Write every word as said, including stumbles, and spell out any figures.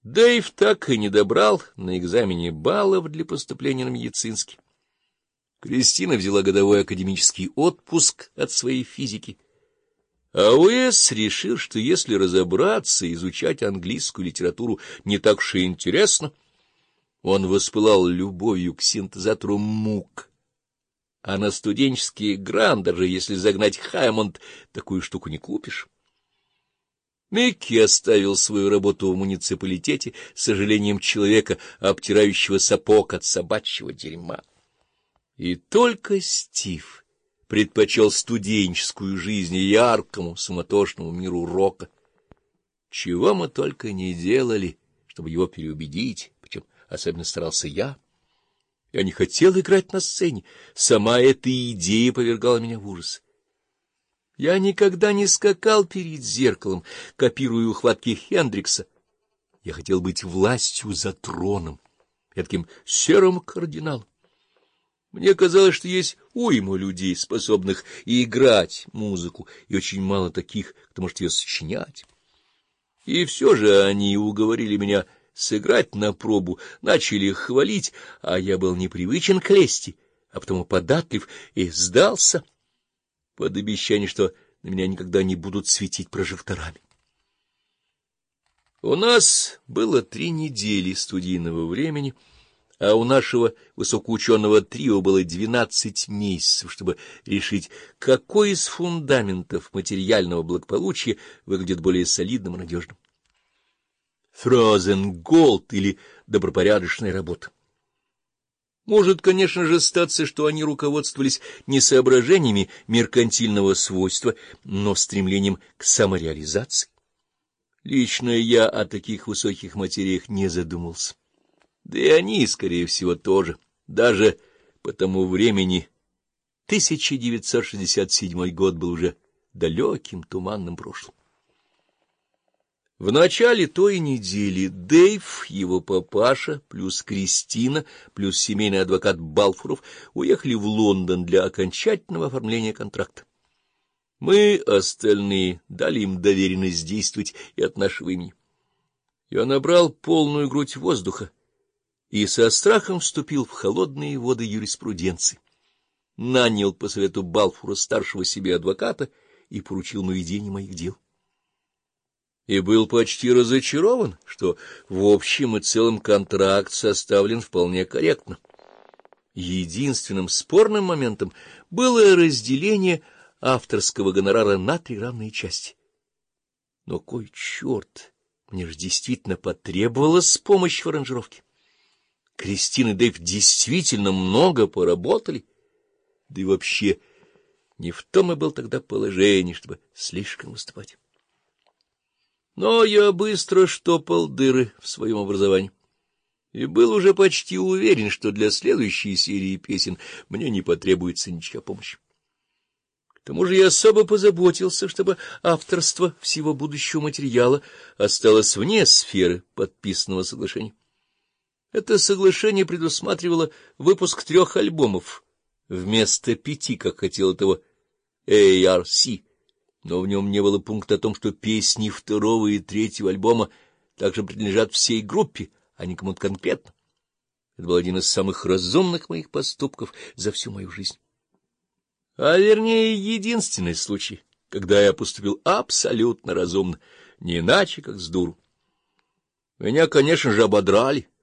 Дэйв так и не добрал на экзамене баллов для поступления на медицинский. Кристина взяла годовой академический отпуск от своей физики, а Уэс решил, что если разобраться, изучать английскую литературу не так уж и интересно. Он воспылал любовью к синтезатору мук, а на студенческий грант, даже если загнать Хаймонд, такую штуку не купишь. Микки оставил свою работу в муниципалитете с сожалением человека, обтирающего сапог от собачьего дерьма. И только Стив предпочел студенческую жизнь яркому, суматошному миру рока. Чего мы только не делали, чтобы его переубедить, причем особенно старался я. Я не хотел играть на сцене, сама эта идея повергала меня в ужас. Я никогда не скакал перед зеркалом, копируя ухватки Хендрикса. Я хотел быть властью за троном, таким серым кардиналом. Мне казалось, что есть уйма людей, способных играть музыку, и очень мало таких, кто может ее сочинять. И все же они уговорили меня сыграть на пробу, начали хвалить, а я был непривычен к лести, а потому податлив и сдался под обещание, что на меня никогда не будут светить прожекторами. У нас было три недели студийного времени, а у нашего высокоученого трио было двенадцать месяцев, чтобы решить, какой из фундаментов материального благополучия выглядит более солидным и надежным. Frozen Gold или добропорядочная работа. Может, конечно же, статься, что они руководствовались не соображениями меркантильного свойства, но стремлением к самореализации. Лично я о таких высоких материях не задумался. Да и они, скорее всего, тоже. Даже по тому времени тысяча девятьсот шестьдесят седьмой год был уже далеким туманным прошлым. В начале той недели Дэйв, его папаша, плюс Кристина, плюс семейный адвокат Балфуров уехали в Лондон для окончательного оформления контракта. Мы, остальные, дали им доверенность действовать и от нашего имени. Я набрал полную грудь воздуха и со страхом вступил в холодные воды юриспруденции. Нанял по совету Балфура старшего себе адвоката и поручил ему ведение моих дел. И был почти разочарован, что в общем и целом контракт составлен вполне корректно. Единственным спорным моментом было разделение авторского гонорара на три равные части. Но кой черт, мне же действительно потребовалась помощь в аранжировке. Кристина и Дэйв действительно много поработали, да и вообще не в том и был тогда положение, чтобы слишком выступать. Но я быстро штопал дыры в своем образовании и был уже почти уверен, что для следующей серии песен мне не потребуется ничья помощь. К тому же я особо позаботился, чтобы авторство всего будущего материала осталось вне сферы подписанного соглашения. Это соглашение предусматривало выпуск трех альбомов вместо пяти, как хотел этого эй ар си. Но в нем не было пункта о том, что песни второго и третьего альбома также принадлежат всей группе, а не кому-то конкретно. Это был один из самых разумных моих поступков за всю мою жизнь. А вернее, единственный случай, когда я поступил абсолютно разумно, не иначе, как с дуру. Меня, конечно же, ободрали.